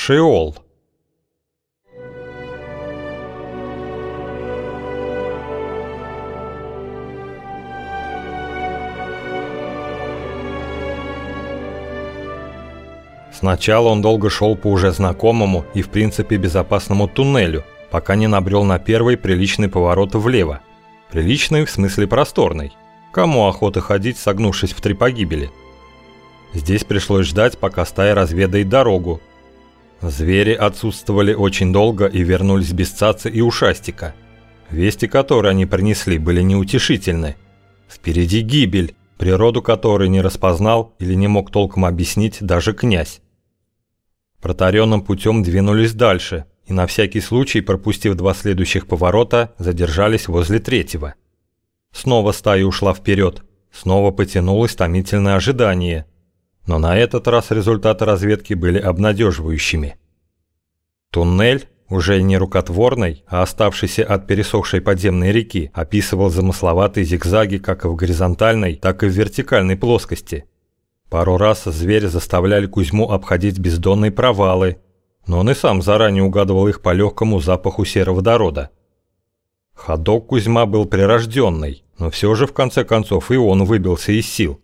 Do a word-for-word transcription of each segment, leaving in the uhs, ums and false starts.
Шеол. Сначала он долго шел по уже знакомому и в принципе безопасному туннелю, пока не набрел на первый приличный поворот влево. Приличный в смысле просторный. Кому охота ходить, согнувшись в три погибели? Здесь пришлось ждать, пока стая разведает дорогу. Звери отсутствовали очень долго и вернулись без цацы и ушастика. Вести, которые они принесли, были неутешительны. Впереди гибель, природу которой не распознал или не мог толком объяснить даже князь. Протаренным путем двинулись дальше и на всякий случай, пропустив два следующих поворота, задержались возле третьего. Снова стая ушла вперед, снова потянулось томительное ожидание. Но на этот раз результаты разведки были обнадеживающими. Туннель, уже не рукотворный, а оставшийся от пересохшей подземной реки, описывал замысловатые зигзаги как в горизонтальной, так и в вертикальной плоскости. Пару раз звери заставляли Кузьму обходить бездонные провалы, но он и сам заранее угадывал их по легкому запаху сероводорода. Ходок Кузьма был прирожденный, но все же в конце концов и он выбился из сил.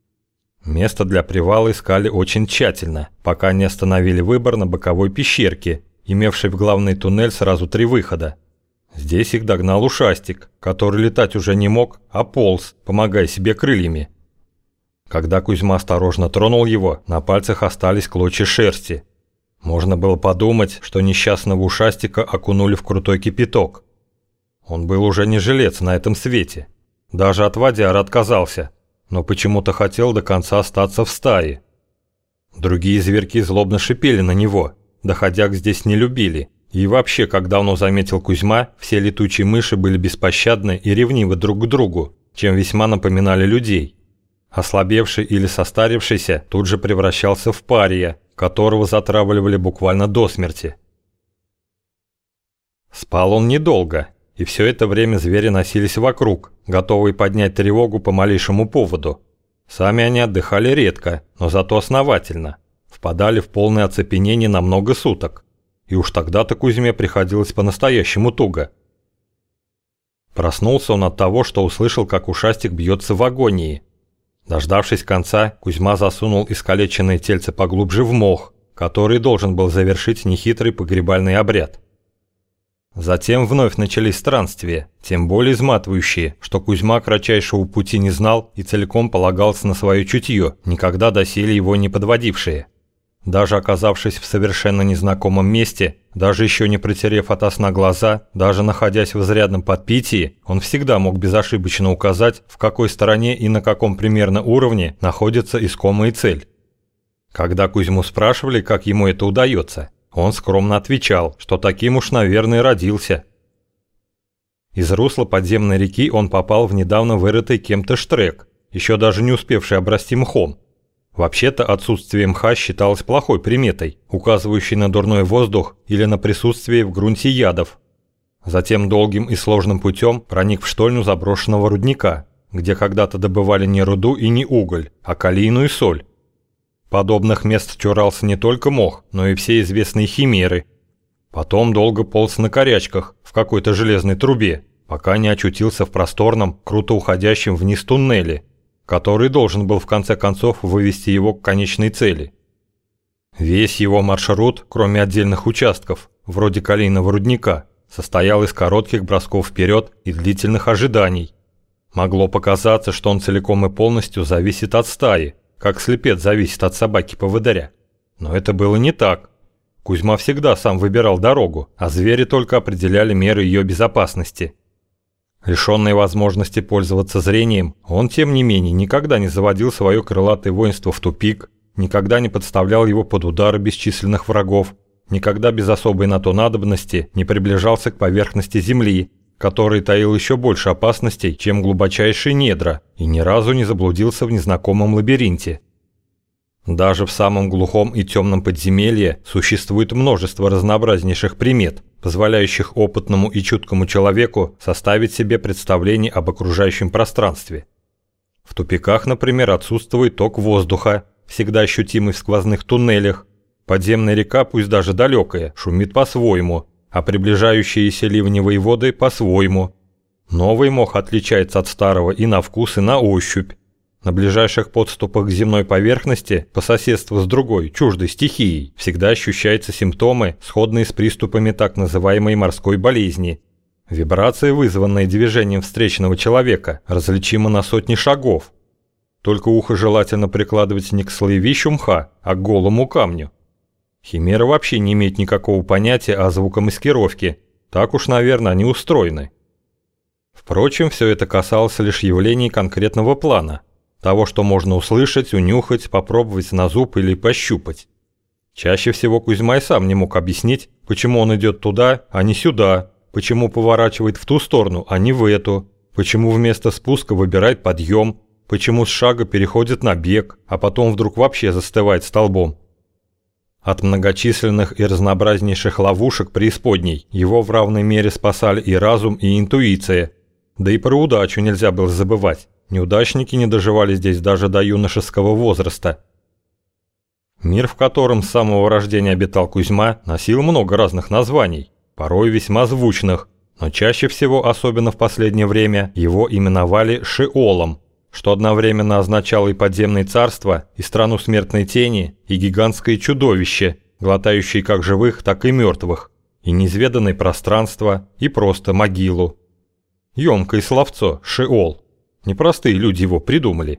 Место для привала искали очень тщательно, пока не остановили выбор на боковой пещерке, имевшей в главный туннель сразу три выхода. Здесь их догнал ушастик, который летать уже не мог, а полз, помогая себе крыльями. Когда Кузьма осторожно тронул его, на пальцах остались клочья шерсти. Можно было подумать, что несчастного ушастика окунули в крутой кипяток. Он был уже не жилец на этом свете. Даже от водяра отказался, но почему-то хотел до конца остаться в стае. Другие зверьки злобно шипели на него, доходяг здесь не любили, и вообще, когда он заметил Кузьма, все летучие мыши были беспощадны и ревнивы друг к другу, чем весьма напоминали людей. Ослабевший или состарившийся тут же превращался в пария, которого затравливали буквально до смерти. Спал он недолго, и все это время звери носились вокруг, готовые поднять тревогу по малейшему поводу. Сами они отдыхали редко, но зато основательно, впадали в полное оцепенение на много суток, и уж тогда-то Кузьме приходилось по-настоящему туго. Проснулся он от того, что услышал, как ушастик бьется в агонии. Дождавшись конца, Кузьма засунул искалеченное тельце поглубже в мох, который должен был завершить нехитрый погребальный обряд. Затем вновь начались странствия, тем более изматывающие, что Кузьма кратчайшего пути не знал и целиком полагался на свое чутье, никогда доселе его не подводившее. Даже оказавшись в совершенно незнакомом месте, даже еще не протерев ото сна глаза, даже находясь в изрядном подпитии, он всегда мог безошибочно указать, в какой стороне и на каком примерно уровне находится искомая цель. Когда Кузьму спрашивали, как ему это удается, он скромно отвечал, что таким уж, наверное, родился. Из русла подземной реки он попал в недавно вырытый кем-то штрек, еще даже не успевший обрасти мхом. Вообще-то отсутствие мха считалось плохой приметой, указывающей на дурной воздух или на присутствие в грунте ядов. Затем долгим и сложным путем проник в штольню заброшенного рудника, где когда-то добывали не руду и не уголь, а калийную соль. Подобных мест чурался не только мох, но и все известные химеры. Потом долго полз на корячках в какой-то железной трубе, пока не очутился в просторном, круто уходящем вниз туннеле, который должен был в конце концов вывести его к конечной цели. Весь его маршрут, кроме отдельных участков, вроде калийного рудника, состоял из коротких бросков вперед и длительных ожиданий. Могло показаться, что он целиком и полностью зависит от стаи, как слепец зависит от собаки-поводыря. Но это было не так. Кузьма всегда сам выбирал дорогу, а звери только определяли меры ее безопасности. Лишенный возможности пользоваться зрением, он, тем не менее, никогда не заводил свое крылатое воинство в тупик, никогда не подставлял его под удары бесчисленных врагов, никогда без особой на то надобности не приближался к поверхности земли, который таил еще больше опасностей, чем глубочайшие недра, и ни разу не заблудился в незнакомом лабиринте. Даже в самом глухом и темном подземелье существует множество разнообразнейших примет, позволяющих опытному и чуткому человеку составить себе представление об окружающем пространстве. В тупиках, например, отсутствует ток воздуха, всегда ощутимый в сквозных туннелях, Подземная река, пусть даже далекая, шумит по-своему, а приближающиеся ливневые воды по-своему. Новый мох отличается от старого и на вкус, и на ощупь. На ближайших подступах к земной поверхности, по соседству с другой, чуждой стихией, всегда ощущаются симптомы, сходные с приступами так называемой морской болезни. Вибрация, вызванная движением встречного человека, различима на сотни шагов. Только ухо желательно прикладывать не к слоевищу мха, а к голому камню. Химера вообще не имеет никакого понятия о звукомаскировке, так уж, наверное, они устроены. Впрочем, все это касалось лишь явлений конкретного плана, того, что можно услышать, унюхать, попробовать на зуб или пощупать. Чаще всего Кузьма и сам не мог объяснить, почему он идет туда, а не сюда, почему поворачивает в ту сторону, а не в эту, почему вместо спуска выбирает подъем, почему с шага переходит на бег, а потом вдруг вообще застывает столбом. От многочисленных и разнообразнейших ловушек преисподней его в равной мере спасали и разум, и интуиция. Да и про удачу нельзя было забывать. Неудачники не доживали здесь даже до юношеского возраста. Мир, в котором с самого рождения обитал Кузьма, носил много разных названий, порой весьма звучных, но чаще всего, особенно в последнее время, его именовали Шеолом, что одновременно означало и подземное царство, и страну смертной тени, и гигантское чудовище, глотающее как живых, так и мертвых, и неизведанное пространство, и просто могилу. Ёмкое словцо «Шеол». Непростые люди его придумали.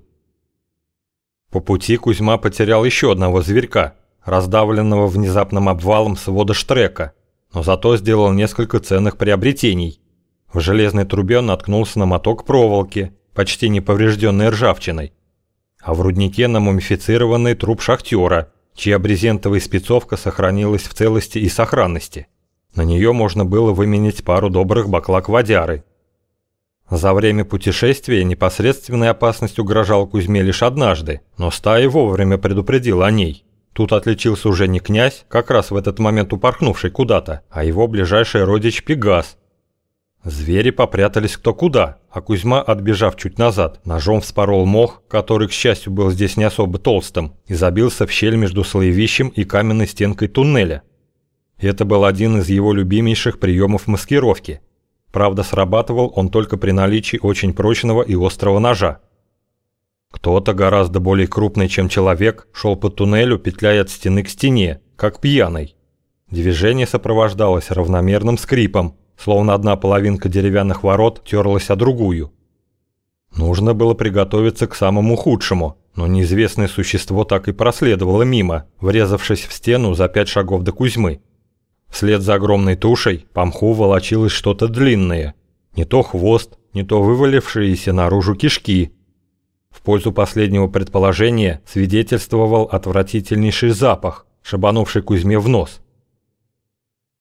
По пути Кузьма потерял еще одного зверька, раздавленного внезапным обвалом свода Штрека, но зато сделал несколько ценных приобретений. В железной трубе он наткнулся на моток проволоки, почти не поврежденный ржавчиной, а в руднике на мумифицированный труп шахтера, чья брезентовая спецовка сохранилась в целости и сохранности. На нее можно было выменять пару добрых баклак водяры. За время путешествия непосредственная опасность угрожала Кузьме лишь однажды, но стая вовремя предупредила о ней. Тут отличился уже не князь, как раз в этот момент упорхнувший куда-то, а его ближайший родич Пегас. Звери попрятались кто куда, а Кузьма, отбежав чуть назад, ножом вспорол мох, который, к счастью, был здесь не особо толстым, и забился в щель между слоевищем и каменной стенкой туннеля. Это был один из его любимейших приемов маскировки. Правда, срабатывал он только при наличии очень прочного и острого ножа. Кто-то гораздо более крупный, чем человек, шел по туннелю, петляя от стены к стене, как пьяный. Движение сопровождалось равномерным скрипом, словно одна половинка деревянных ворот терлась о другую. Нужно было приготовиться к самому худшему, но неизвестное существо так и проследовало мимо, врезавшись в стену за пять шагов до Кузьмы. Вслед за огромной тушей по мху волочилось что-то длинное. Не то хвост, не то вывалившиеся наружу кишки. В пользу последнего предположения свидетельствовал отвратительнейший запах, шибанувший Кузьме в нос.